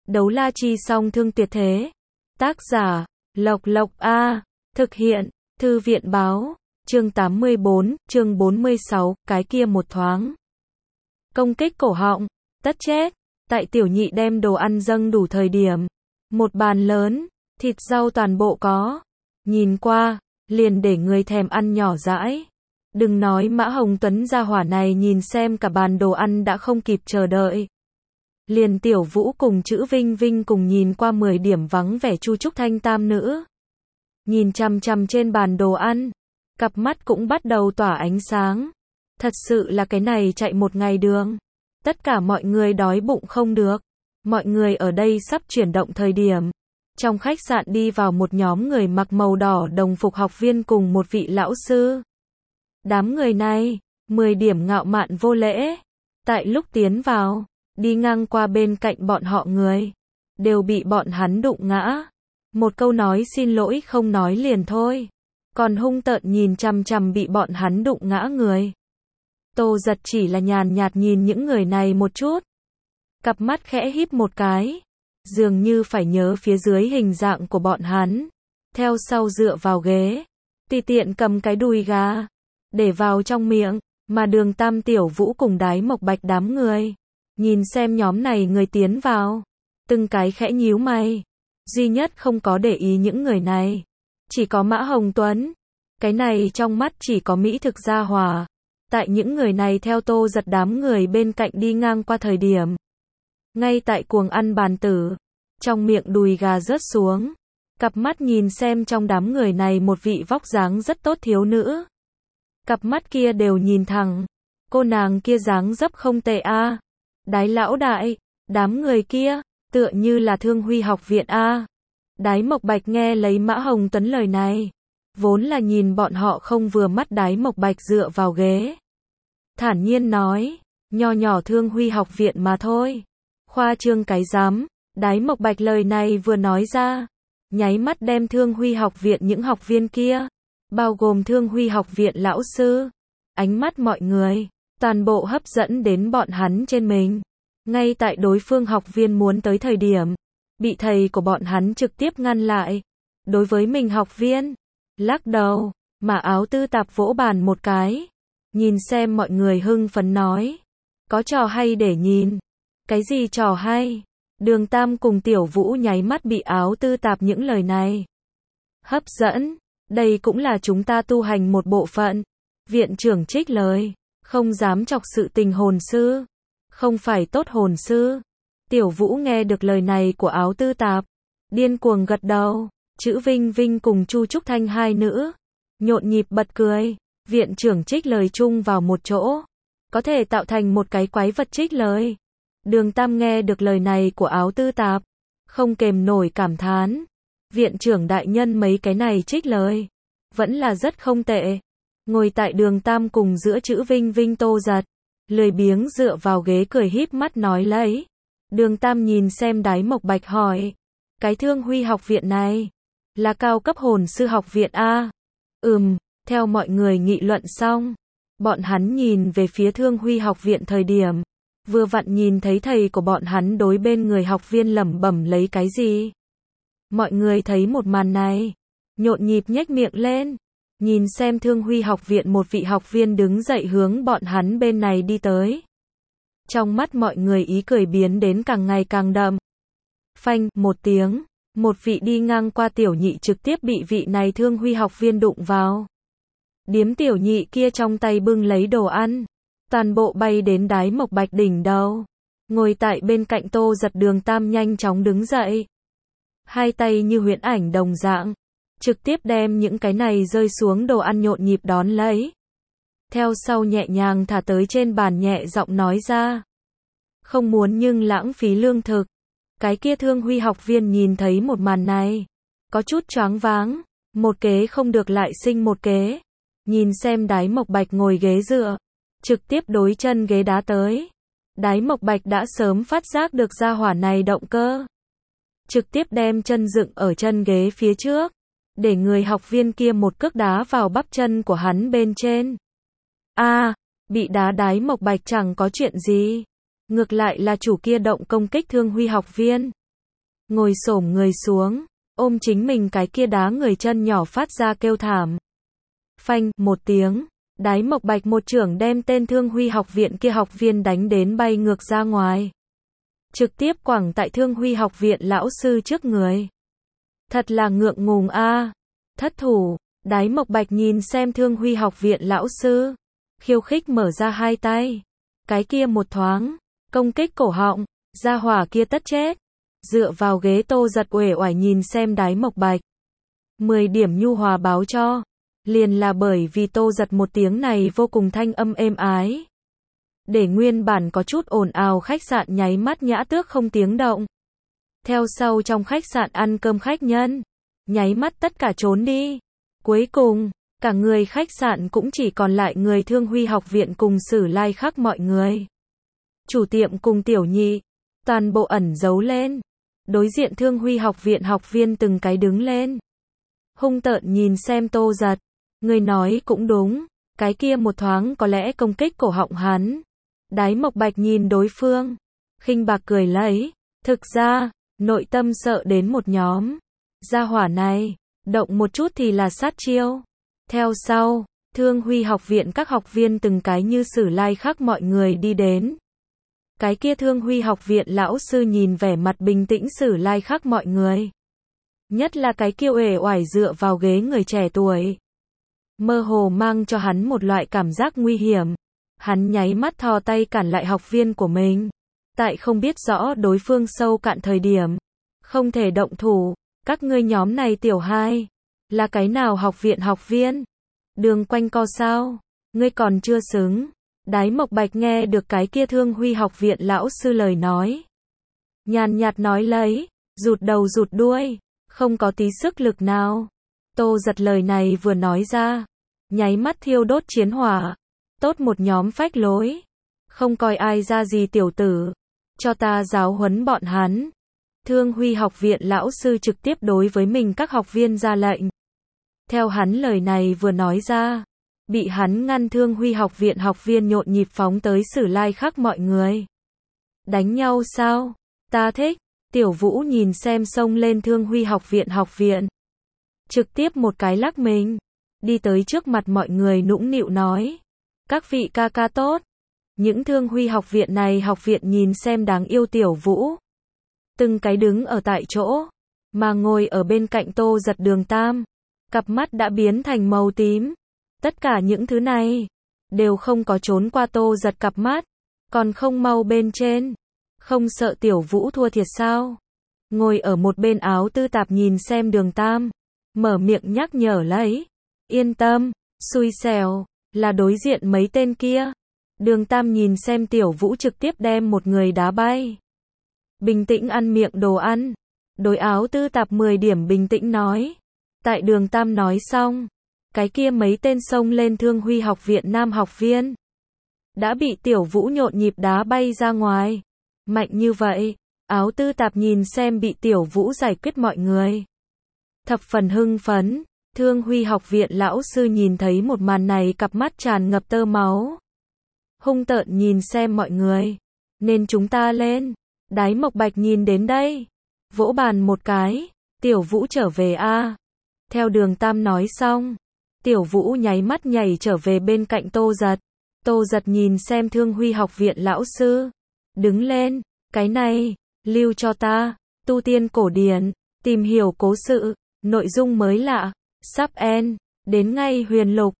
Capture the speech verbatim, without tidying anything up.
Đấu la chi song thương tuyệt thế. Tác giả, Lộc Lộc A. Thực hiện, Thư viện báo. Chương tám mươi bốn, chương bốn mươi sáu, cái kia một thoáng. Công kích cổ họng, tất chết. Tại tiểu nhị đem đồ ăn dâng đủ thời điểm. Một bàn lớn, thịt rau toàn bộ có. Nhìn qua, liền để người thèm ăn nhỏ dãi. Đừng nói Mã Hồng Tuấn gia hỏa này nhìn xem cả bàn đồ ăn đã không kịp chờ đợi. Liền Tiểu Vũ cùng Chữ Vinh Vinh cùng nhìn qua mười điểm vắng vẻ Chu Trúc Thanh tam nữ. Nhìn chằm chằm trên bàn đồ ăn, cặp mắt cũng bắt đầu tỏa ánh sáng. Thật sự là cái này chạy một ngày đường. Tất cả mọi người đói bụng không được. Mọi người ở đây sắp chuyển động thời điểm. Trong khách sạn đi vào một nhóm người mặc màu đỏ đồng phục học viên cùng một vị lão sư. Đám người này, mười điểm ngạo mạn vô lễ. Tại lúc tiến vào, đi ngang qua bên cạnh bọn họ người, đều bị bọn hắn đụng ngã. Một câu nói xin lỗi không nói liền thôi. Còn hung tợn nhìn chằm chằm bị bọn hắn đụng ngã người. Tô Giật chỉ là nhàn nhạt nhìn những người này một chút. Cặp mắt khẽ híp một cái. Dường như phải nhớ phía dưới hình dạng của bọn hắn. Theo sau dựa vào ghế. Tùy tiện cầm cái đùi gà. Để vào trong miệng. Mà Đường Tam Tiểu Vũ cùng Đái Mộc Bạch đám người. Nhìn xem nhóm này người tiến vào. Từng cái khẽ nhíu mày. Duy nhất không có để ý những người này. Chỉ có Mã Hồng Tuấn. Cái này trong mắt chỉ có mỹ thực gia hỏa. Tại những người này theo Tô Giật đám người bên cạnh đi ngang qua thời điểm. Ngay tại cuồng ăn bàn tử. Trong miệng đùi gà rớt xuống. Cặp mắt nhìn xem trong đám người này một vị vóc dáng rất tốt thiếu nữ. Cặp mắt kia đều nhìn thẳng. Cô nàng kia dáng dấp không tệ a. Đái lão đại. Đám người kia. Tựa như là Thương Huy học viện a. Đái Mộc Bạch nghe lấy Mã Hồng Tuấn lời này. Vốn là nhìn bọn họ không vừa mắt Đái Mộc Bạch dựa vào ghế. Thản nhiên nói. Nho nhỏ Thương Huy học viện mà thôi. Khoa trương cái dám. Đái Mộc Bạch lời này vừa nói ra. Nháy mắt đem Thương Huy học viện những học viên kia. Bao gồm Thương Huy học viện lão sư. Ánh mắt mọi người. Toàn bộ hấp dẫn đến bọn hắn trên mình. Ngay tại đối phương học viên muốn tới thời điểm. Bị thầy của bọn hắn trực tiếp ngăn lại. Đối với mình học viên. Lắc đầu. Mà Áo Tư Tạp vỗ bàn một cái. Nhìn xem mọi người hưng phấn nói. Có trò hay để nhìn. Cái gì trò hay? Đường Tam cùng Tiểu Vũ nháy mắt bị Áo Tư Tạp những lời này hấp dẫn. Đây cũng là chúng ta tu hành một bộ phận. Viện trưởng trích lời. Không dám chọc sự tình hồn sư. Không phải tốt hồn sư. Tiểu Vũ nghe được lời này của Áo Tư Tạp. Điên cuồng gật đầu. Chữ Vinh Vinh cùng Chu Trúc Thanh hai nữ. Nhộn nhịp bật cười. Viện trưởng trích lời chung vào một chỗ. Có thể tạo thành một cái quái vật trích lời. Đường Tam nghe được lời này của Áo Tư Tạp. Không kềm nổi cảm thán. Viện trưởng đại nhân mấy cái này trích lời. Vẫn là rất không tệ. Ngồi tại Đường Tam cùng giữa Chữ Vinh Vinh Tô Giật. Lười biếng dựa vào ghế cười híp mắt nói lấy. Đường Tam nhìn xem Đái Mộc Bạch hỏi. Cái Thương Huy học viện này. Là cao cấp hồn sư học viện a? Ừm, theo mọi người nghị luận xong. Bọn hắn nhìn về phía Thương Huy học viện thời điểm. Vừa vặn nhìn thấy thầy của bọn hắn đối bên người học viên lẩm bẩm lấy cái gì. Mọi người thấy một màn này. Nhộn nhịp nhếch miệng lên. Nhìn xem Thương Huy học viện một vị học viên đứng dậy hướng bọn hắn bên này đi tới. Trong mắt mọi người ý cười biến đến càng ngày càng đậm. Phanh, một tiếng. Một vị đi ngang qua tiểu nhị trực tiếp bị vị này Thương Huy học viên đụng vào. Điếm tiểu nhị kia trong tay bưng lấy đồ ăn. Toàn bộ bay đến Đái Mộc Bạch đỉnh đầu. Ngồi tại bên cạnh Tô Giật Đường Tam nhanh chóng đứng dậy. Hai tay như huyễn ảnh đồng dạng. Trực tiếp đem những cái này rơi xuống đồ ăn nhộn nhịp đón lấy. Theo sau nhẹ nhàng thả tới trên bàn nhẹ giọng nói ra. Không muốn nhưng lãng phí lương thực. Cái kia Thương Huy học viên nhìn thấy một màn này. Có chút choáng váng. Một kế không được lại sinh một kế. Nhìn xem Đái Mộc Bạch ngồi ghế dựa. Trực tiếp đối chân ghế đá tới. Đái Mộc Bạch đã sớm phát giác được gia hỏa này động cơ. Trực tiếp đem chân dựng ở chân ghế phía trước. Để người học viên kia một cước đá vào bắp chân của hắn bên trên. A, à, bị đá Đái Mộc Bạch chẳng có chuyện gì. Ngược lại là chủ kia động công kích Thương Huy học viên. ngồi xổm người xuống, ôm chính mình cái kia đá người chân nhỏ phát ra kêu thảm. Phanh, một tiếng, Đái Mộc Bạch một chưởng đem tên Thương Huy học viện kia học viên đánh đến bay ngược ra ngoài. Trực tiếp quẳng tại Thương Huy học viện lão sư trước người. Thật là ngượng ngùng a. Thất thủ, Đái Mộc Bạch nhìn xem Thương Huy học viện lão sư, khiêu khích mở ra hai tay. Cái kia một thoáng, công kích cổ họng, gia hỏa kia tất chết. Dựa vào ghế Tô Giật uể oải nhìn xem Đái Mộc Bạch. mười điểm nhu hòa báo cho. Liền là bởi vì Tô Giật một tiếng này vô cùng thanh âm êm ái. Để nguyên bản có chút ồn ào khách sạn nháy mắt nhã tước không tiếng động. Theo sau trong khách sạn ăn cơm khách nhân, nháy mắt tất cả trốn đi. Cuối cùng, cả người khách sạn cũng chỉ còn lại người Thương Huy học viện cùng Sử Lai Khắc mọi người. Chủ tiệm cùng tiểu nhị, toàn bộ ẩn giấu lên. Đối diện Thương Huy học viện học viên từng cái đứng lên. Hung tợn nhìn xem Tô Giật. Người nói cũng đúng, cái kia một thoáng có lẽ công kích cổ họng hắn. Đái Mộc Bạch nhìn đối phương, khinh bạc cười lấy. Thực ra, nội tâm sợ đến một nhóm. Gia hỏa này, động một chút thì là sát chiêu. Theo sau, Thương Huy học viện các học viên từng cái như Sử Lai Khắc mọi người đi đến. Cái kia Thương Huy học viện lão sư nhìn vẻ mặt bình tĩnh Sử Lai Khắc mọi người. Nhất là cái kia uể oải dựa vào ghế người trẻ tuổi. Mơ hồ mang cho hắn một loại cảm giác nguy hiểm. Hắn nháy mắt thò tay cản lại học viên của mình. Tại không biết rõ đối phương sâu cạn thời điểm. Không thể động thủ. Các ngươi nhóm này tiểu hai. Là cái nào học viện học viên? Đường quanh co sao? Ngươi còn chưa xứng. Đái Mộc Bạch nghe được cái kia Thương Huy học viện lão sư lời nói. Nhàn nhạt nói lấy. Rụt đầu rụt đuôi. Không có tí sức lực nào. Tô Giật lời này vừa nói ra. Nháy mắt thiêu đốt chiến hỏa. Tốt một nhóm phách lối. Không coi ai ra gì tiểu tử. Cho ta giáo huấn bọn hắn. Thương Huy học viện lão sư trực tiếp đối với mình các học viên ra lệnh. Theo hắn lời này vừa nói ra. Bị hắn ngăn Thương Huy học viện học viên nhộn nhịp phóng tới Sử Lai Khắc mọi người. Đánh nhau sao? Ta thích. Tiểu Vũ nhìn xem xông lên Thương Huy học viện học viện. Trực tiếp một cái lắc mình. Đi tới trước mặt mọi người nũng nịu nói. Các vị ca ca tốt. Những Thương Huy học viện này học viện nhìn xem đáng yêu Tiểu Vũ. Từng cái đứng ở tại chỗ. Mà ngồi ở bên cạnh Tô Giật Đường Tam. Cặp mắt đã biến thành màu tím. Tất cả những thứ này. Đều không có trốn qua Tô Giật cặp mắt. Còn không mau bên trên. Không sợ Tiểu Vũ thua thiệt sao? Ngồi ở một bên áo tư tạp nhìn xem Đường Tam. Mở miệng nhắc nhở lấy. Yên tâm, xui xẻo, là đối diện mấy tên kia. Đường Tam nhìn xem Tiểu Vũ trực tiếp đem một người đá bay. Bình tĩnh ăn miệng đồ ăn. Đối áo tư tạp mười điểm bình tĩnh nói. Tại Đường Tam nói xong. Cái kia mấy tên xông lên Thương Huy học viện nam học viên. Đã bị Tiểu Vũ nhộn nhịp đá bay ra ngoài. Mạnh như vậy, áo tư tạp nhìn xem bị Tiểu Vũ giải quyết mọi người. Thập phần hưng phấn, Thương Huy học viện lão sư nhìn thấy một màn này cặp mắt tràn ngập tơ máu. Hung tợn nhìn xem mọi người. Nên chúng ta lên. Đái Mộc Bạch nhìn đến đây. Vỗ bàn một cái. Tiểu Vũ trở về a. Theo Đường Tam nói xong. Tiểu Vũ nháy mắt nhảy trở về bên cạnh Tô Giật. Tô Giật nhìn xem Thương Huy học viện lão sư. Đứng lên. Cái này, lưu cho ta. Tu tiên cổ điển. Tìm hiểu cố sự. Nội dung mới lạ. Sắp end. Đến ngay huyền lục.